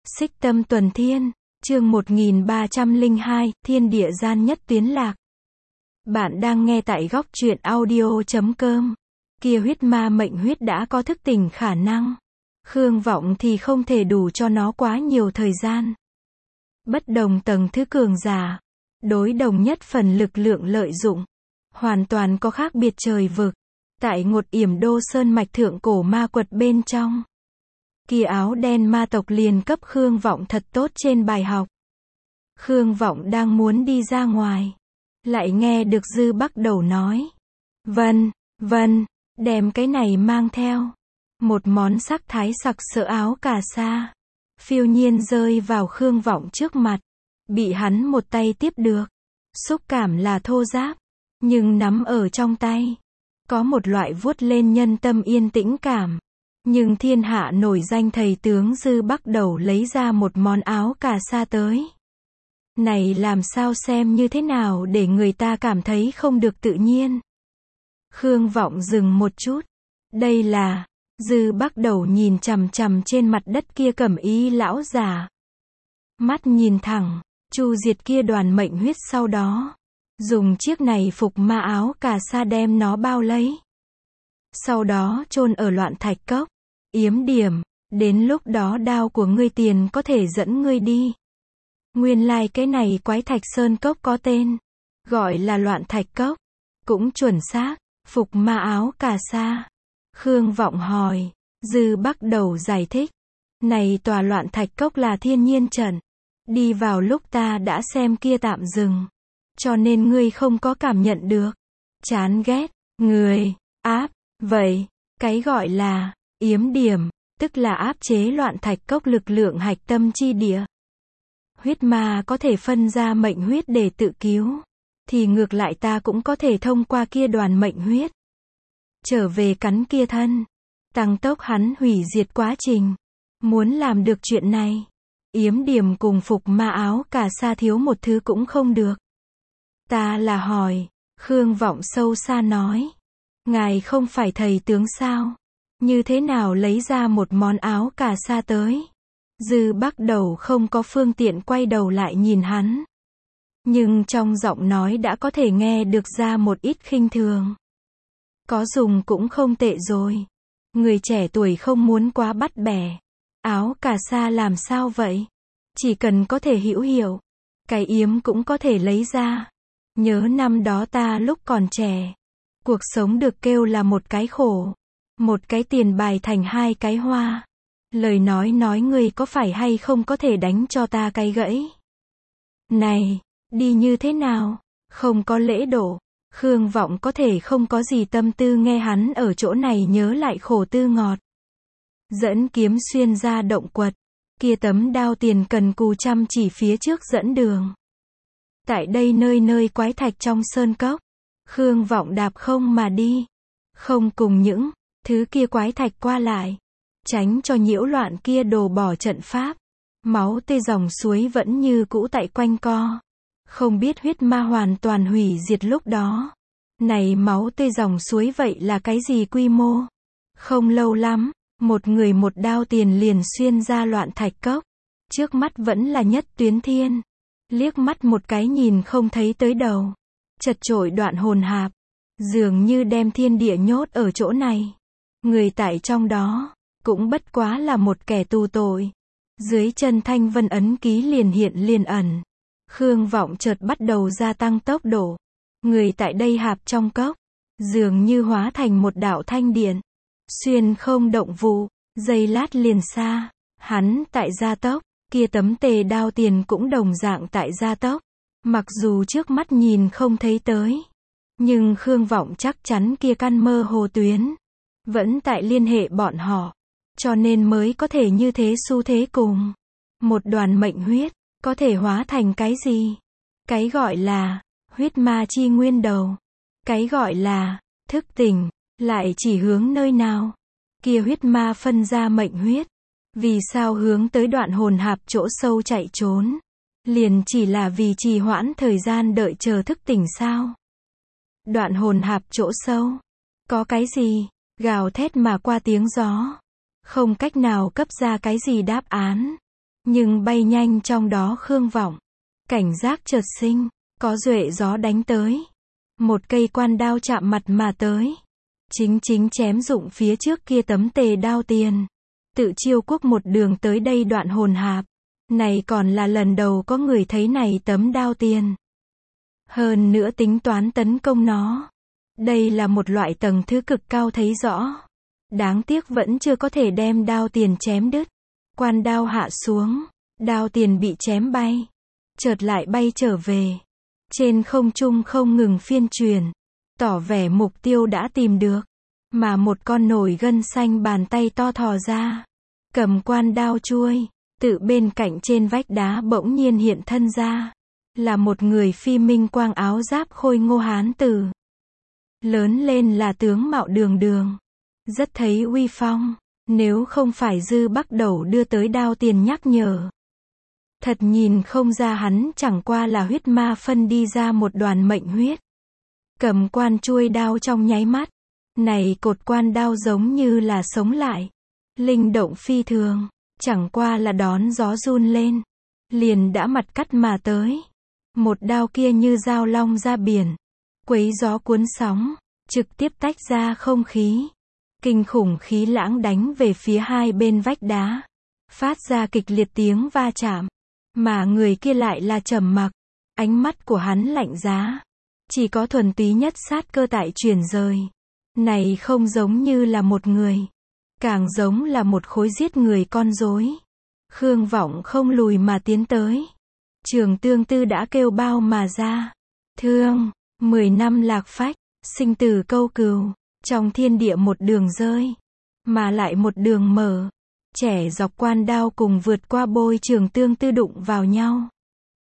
Xích Tâm Tuần Thiên, chương 1302, Thiên Địa Gian Nhất Tuyến Lạc. Bạn đang nghe tại góc truyện audio.com. Kia huyết ma mệnh huyết đã có thức tỉnh khả năng. Khương Vọng thì không thể đủ cho nó quá nhiều thời gian. Bất đồng tầng thứ cường giả, đối đồng nhất phần lực lượng lợi dụng, hoàn toàn có khác biệt trời vực. Tại Ngột Yểm Đô Sơn mạch thượng cổ ma quật bên trong, kia áo đen ma tộc liền cấp Khương Vọng thật tốt trên bài học. Khương Vọng đang muốn đi ra ngoài, lại nghe được Dư Bắc Đầu nói: Vân, đem cái này mang theo. Một món sắc thái sặc sỡ áo cà sa, phiêu nhiên rơi vào Khương Vọng trước mặt, bị hắn một tay tiếp được. Xúc cảm là thô ráp, nhưng nắm ở trong tay, có một loại vuốt lên nhân tâm yên tĩnh cảm. Nhưng thiên hạ nổi danh thầy tướng Dư Bắc Đầu lấy ra một món áo cà sa tới. Này làm sao xem như thế nào để người ta cảm thấy không được tự nhiên. Khương Vọng dừng một chút. Đây là... Dư Bắc Đầu nhìn chằm chằm trên mặt đất kia cẩm y lão già. Mắt nhìn thẳng, chu diệt kia đoàn mệnh huyết, sau đó dùng chiếc này phục ma áo cà sa đem nó bao lấy. Sau đó chôn ở Loạn Thạch Cốc. Yếm Điểm, đến lúc đó đao của ngươi tiền có thể dẫn ngươi đi. Nguyên lai cái này quái thạch sơn cốc có tên, gọi là Loạn Thạch Cốc, cũng chuẩn xác, phục ma áo cà sa. Khương Vọng hỏi, Dư Bắc Đầu giải thích, này tòa Loạn Thạch Cốc là thiên nhiên trận, đi vào lúc ta đã xem kia tạm dừng, cho nên ngươi không có cảm nhận được. Chán ghét, người, áp, vậy, cái gọi là Yếm Điểm, tức là áp chế Loạn Thạch Cốc lực lượng hạch tâm chi địa. Huyết ma có thể phân ra mệnh huyết để tự cứu, thì ngược lại ta cũng có thể thông qua kia đoàn mệnh huyết trở về cắn kia thân, tăng tốc hắn hủy diệt quá trình. Muốn làm được chuyện này, Yếm Điểm cùng phục ma áo cà sa thiếu một thứ cũng không được. Ta là hỏi, Khương Vọng sâu xa nói, ngài không phải thầy tướng sao? Như thế nào lấy ra một món áo cà sa tới? Dư Bắc Đầu không có phương tiện quay đầu lại nhìn hắn, nhưng trong giọng nói đã có thể nghe được ra một ít khinh thường. Có dùng cũng không tệ rồi. Người trẻ tuổi không muốn quá bắt bẻ. Áo cà sa làm sao vậy? Chỉ cần có thể hữu hiệu, cái yếm cũng có thể lấy ra. Nhớ năm đó ta lúc còn trẻ, cuộc sống được kêu là một cái khổ, một cái tiền bài thành hai cái hoa. Lời nói người có phải hay không có thể đánh cho ta cái gãy? Này, đi như thế nào? Không có lễ độ. Khương Vọng có thể không có gì tâm tư nghe hắn ở chỗ này nhớ lại khổ tư ngọt. Dẫn kiếm xuyên ra động quật, kia tấm đao tiền cần cù chăm chỉ phía trước dẫn đường. Tại đây nơi nơi quái thạch trong sơn cốc, Khương Vọng đạp không mà đi, không cùng những thứ kia quái thạch qua lại, tránh cho nhiễu loạn kia đồ bỏ trận pháp. Máu tươi dòng suối vẫn như cũ tại quanh co. Không biết huyết ma hoàn toàn hủy diệt lúc đó, này máu tươi dòng suối vậy là cái gì quy mô? Không lâu lắm, một người một đao tiền liền xuyên ra Loạn Thạch Cốc. Trước mắt vẫn là Nhất Tuyến Thiên. Liếc mắt một cái nhìn không thấy tới đầu. Chật chội đoạn hồn hạp, dường như đem thiên địa nhốt ở chỗ này. Người tại trong đó, cũng bất quá là một kẻ tù tội. Dưới chân thanh vân ấn ký liền hiện liền ẩn. Khương Vọng chợt bắt đầu gia tăng tốc độ. Người tại đây hạp trong cốc, dường như hóa thành một đạo thanh điện. Xuyên không động vụ, giây lát liền xa. Hắn tại gia tốc, kia tấm tề đao tiền cũng đồng dạng tại gia tốc. Mặc dù trước mắt nhìn không thấy tới, nhưng Khương Vọng chắc chắn kia căn mơ hồ tuyến vẫn tại liên hệ bọn họ, cho nên mới có thể như thế xu thế cùng. Một đoàn mệnh huyết có thể hóa thành cái gì? Cái gọi là huyết ma chi nguyên đầu, cái gọi là thức tỉnh, lại chỉ hướng nơi nào? Kia huyết ma phân ra mệnh huyết, vì sao hướng tới đoạn hồn hạp chỗ sâu chạy trốn? Liền chỉ là vì trì hoãn thời gian đợi chờ thức tỉnh sao? Đoạn hồn hạp chỗ sâu, có cái gì? Gào thét mà qua tiếng gió, không cách nào cấp ra cái gì đáp án. Nhưng bay nhanh trong đó Khương Vọng. Cảnh giác chợt sinh, có duệ gió đánh tới. Một cây quan đao chạm mặt mà tới. Chính chém dụng phía trước kia tấm tề đao tiền. Tự chiêu quốc một đường tới đây đoạn hồn hạp. Này còn là lần đầu có người thấy này tấm đao tiền. Hơn nữa tính toán tấn công nó. Đây là một loại tầng thứ cực cao thấy rõ. Đáng tiếc vẫn chưa có thể đem đao tiền chém đứt. Quan đao hạ xuống, đao tiền bị chém bay. Chợt lại bay trở về. Trên không trung không ngừng phiên truyền. Tỏ vẻ mục tiêu đã tìm được. Mà một con nổi gân xanh bàn tay to thò ra. Cầm quan đao chuôi. Tự bên cạnh trên vách đá bỗng nhiên hiện thân ra. Là một người phi minh quang áo giáp khôi ngô hán tử. Lớn lên là tướng mạo đường đường. Rất thấy uy phong. Nếu không phải Dư Bắc Đầu đưa tới đao tiền nhắc nhở. Thật nhìn không ra hắn chẳng qua là huyết ma phân đi ra một đoàn mệnh huyết. Cầm quan chuôi đao trong nháy mắt. Này cột quan đao giống như là sống lại. Linh động phi thường. Chẳng qua là đón gió run lên. Liền đã mặt cắt mà tới. Một đao kia như dao long ra biển. Quấy gió cuốn sóng. Trực tiếp tách ra không khí. Kinh khủng khí lãng đánh về phía hai bên vách đá. Phát ra kịch liệt tiếng va chạm. Mà người kia lại là trầm mặc. Ánh mắt của hắn lạnh giá. Chỉ có thuần túy nhất sát cơ tại chuyển rời. Này không giống như là một người. Càng giống là một khối giết người con rối. Khương Vọng không lùi mà tiến tới. Trường Tương Tư đã kêu bao mà ra. Thương, 10 năm lạc phách, sinh tử câu cừu. Trong thiên địa một đường rơi. Mà lại một đường mở. Trẻ dọc quan đao cùng vượt qua bôi Trường Tương Tư đụng vào nhau.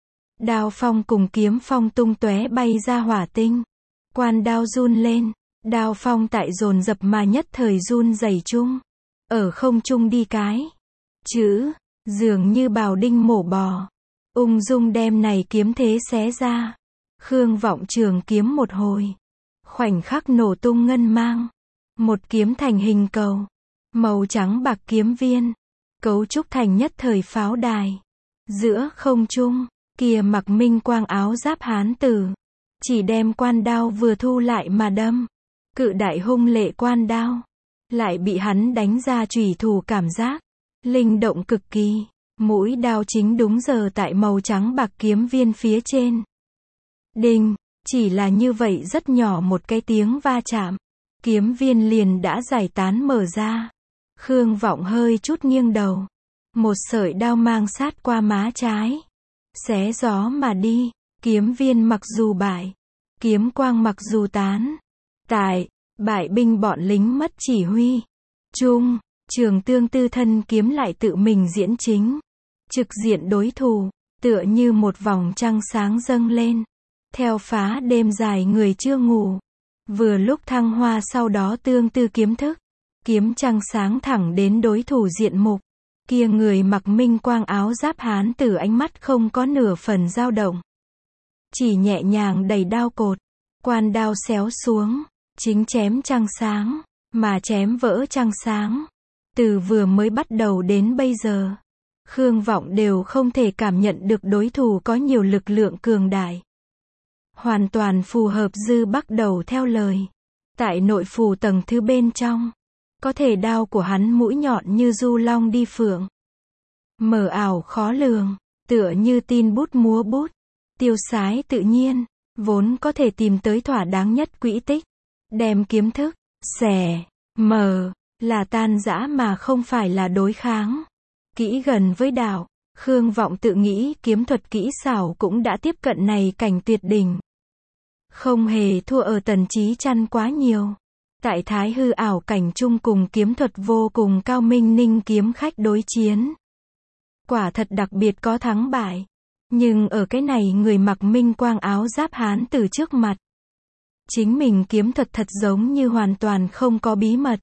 Đao phong cùng kiếm phong tung tóe bay ra hỏa tinh. Quan đao run lên. Đao phong tại dồn dập mà nhất thời run rẩy chung. Ở không trung đi cái. Chữ, dường như bào đinh mổ bò. Ung dung đem này kiếm thế xé ra. Khương Vọng trường kiếm một hồi. Khoảnh khắc nổ tung ngân mang. Một kiếm thành hình cầu. Màu trắng bạc kiếm viên. Cấu trúc thành nhất thời pháo đài. Giữa không trung, kia mặc minh quang áo giáp hán tử. Chỉ đem quan đao vừa thu lại mà đâm. Cự đại hung lệ quan đao. Lại bị hắn đánh ra chủy thủ cảm giác. Linh động cực kỳ. Mũi đao chính đúng giờ tại màu trắng bạc kiếm viên phía trên. Đinh, chỉ là như vậy rất nhỏ một cái tiếng va chạm. Kiếm viên liền đã giải tán mở ra. Khương Vọng hơi chút nghiêng đầu. Một sợi đao mang sát qua má trái. Xé gió mà đi. Kiếm viên mặc dù bại. Kiếm quang mặc dù tán. Tại, bại binh bọn lính mất chỉ huy. Chung, Trường Tương Tư thân kiếm lại tự mình diễn chính. Trực diện đối thủ. Tựa như một vòng trăng sáng dâng lên. Theo phá đêm dài người chưa ngủ. Vừa lúc thăng hoa sau đó Tương Tư kiếm thức. Kiếm trăng sáng thẳng đến đối thủ diện mục. Kia người mặc minh quang áo giáp hán tử ánh mắt không có nửa phần dao động. Chỉ nhẹ nhàng đẩy đao cột. Quan đao xéo xuống. Chính chém trăng sáng. Mà chém vỡ trăng sáng. Từ vừa mới bắt đầu đến bây giờ. Khương Vọng đều không thể cảm nhận được đối thủ có nhiều lực lượng cường đại. Hoàn toàn phù hợp Dư Bắc Đầu theo lời. Tại nội phủ tầng thứ bên trong. Có thể đao của hắn mũi nhọn như du long đi phượng. Mờ ảo khó lường. Tựa như tin bút múa bút. Tiêu sái tự nhiên. Vốn có thể tìm tới thỏa đáng nhất quỹ tích. Đem kiếm thức. Xẻ. Mờ. Là tan rã mà không phải là đối kháng. Kỹ gần với đạo. Khương Vọng tự nghĩ kiếm thuật kỹ xảo cũng đã tiếp cận này cảnh tuyệt đỉnh. Không hề thua ở Tần Chí Chăn quá nhiều. Tại thái hư ảo cảnh chung cùng kiếm thuật vô cùng cao minh ninh kiếm khách đối chiến. Quả thật đặc biệt có thắng bại. Nhưng ở cái này người mặc minh quang áo giáp hán từ trước mặt. Chính mình kiếm thuật thật giống như hoàn toàn không có bí mật.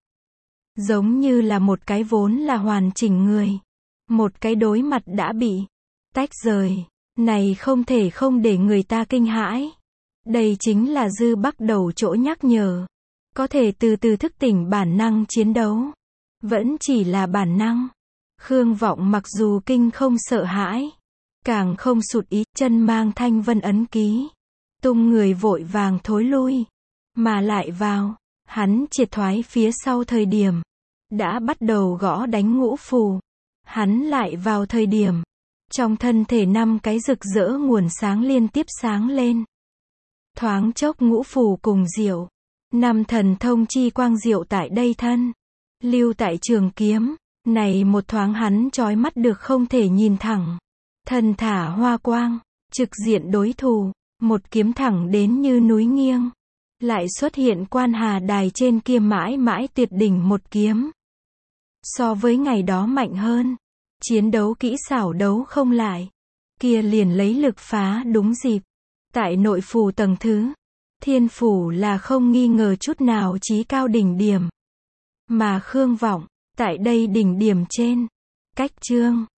Giống như là một cái vốn là hoàn chỉnh người. Một cái đối mặt đã bị tách rời. Này không thể không để người ta kinh hãi. Đây chính là Dư Bắc Đầu chỗ nhắc nhở. Có thể từ từ thức tỉnh bản năng chiến đấu. Vẫn chỉ là bản năng. Khương Vọng mặc dù kinh không sợ hãi, càng không sụt ý, chân mang thanh vân ấn ký. Tung người vội vàng thối lui, mà lại vào, hắn triệt thoái phía sau thời điểm, đã bắt đầu gõ đánh ngũ phù. Hắn lại vào thời điểm, trong thân thể 5 cái rực rỡ nguồn sáng liên tiếp sáng lên. Thoáng chốc ngũ phù cùng diệu, 5 thần thông chi quang diệu tại đây thân, lưu tại trường kiếm, này một thoáng hắn chói mắt được không thể nhìn thẳng. Thần thả hoa quang, trực diện đối thủ, một kiếm thẳng đến như núi nghiêng. Lại xuất hiện quan hà đài trên kia mãi mãi tuyệt đỉnh một kiếm. So với ngày đó mạnh hơn, chiến đấu kỹ xảo đấu không lại. Kia liền lấy lực phá đúng dịp. Tại nội phù tầng thứ, thiên phủ là không nghi ngờ chút nào chí cao đỉnh điểm. Mà Khương Vọng, tại đây đỉnh điểm trên, cách chương,